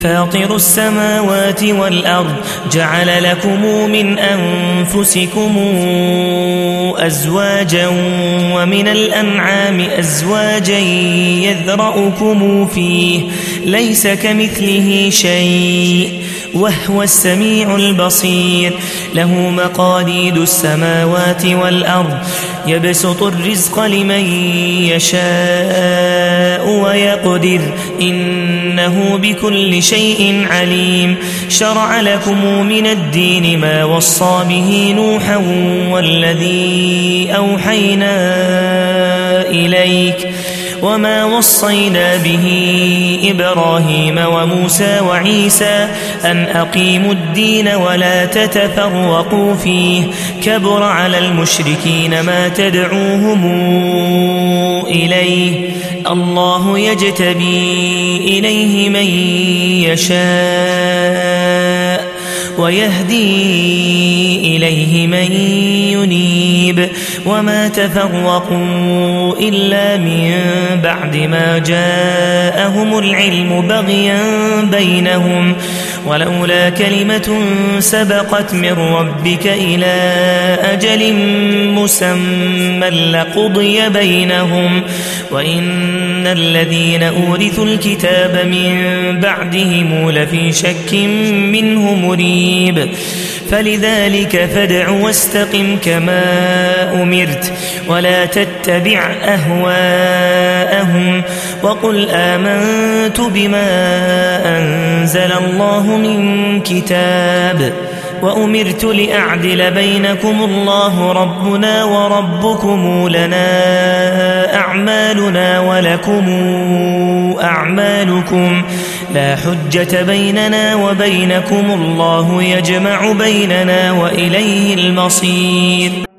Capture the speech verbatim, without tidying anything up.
فاطر السماوات والأرض جعل لكم من أنفسكم أزواجا ومن الأنعام أزواجا يذرأكم فيه ليس كمثله شيء وهو السميع البصير له مقاليد السماوات والأرض يبسط الرزق لمن يشاء ويقدر إنه بكل شيء عليم شرع لكم من الدين ما وصى به نوحا والذي أوحينا إليك وما وصينا به إبراهيم وموسى وعيسى أن أقيموا الدين ولا تتفرقوا فيه كبر على المشركين ما تدعوهم إليه الله يجتبي إليه من يشاء ويهدي إليه من ينيب وما تفرقوا إلا من بعد ما جاءهم العلم بغيا بينهم ولولا كلمة سبقت من ربك إلى أجل مسمى لقضي بينهم وإن الذين أورثوا الكتاب من بعدهم لفي شك منه مريب فلذلك فادع واستقم كما أمرت ولا تتبع أهواءهم وقل آمنت بما أنزل الله من كتاب وأمرت لأعدل بينكم الله ربنا وربكم لنا أعمالنا ولكم أعمالكم لا حجة بيننا وبينكم الله يجمع بيننا وإليه المصير.